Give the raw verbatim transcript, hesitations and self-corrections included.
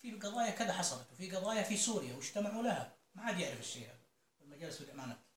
في قضايا كذا حصلت، وفي قضايا في سوريا واجتمعوا لها، ما عاد يعرف الشيء هذا. المجالس والإعلانات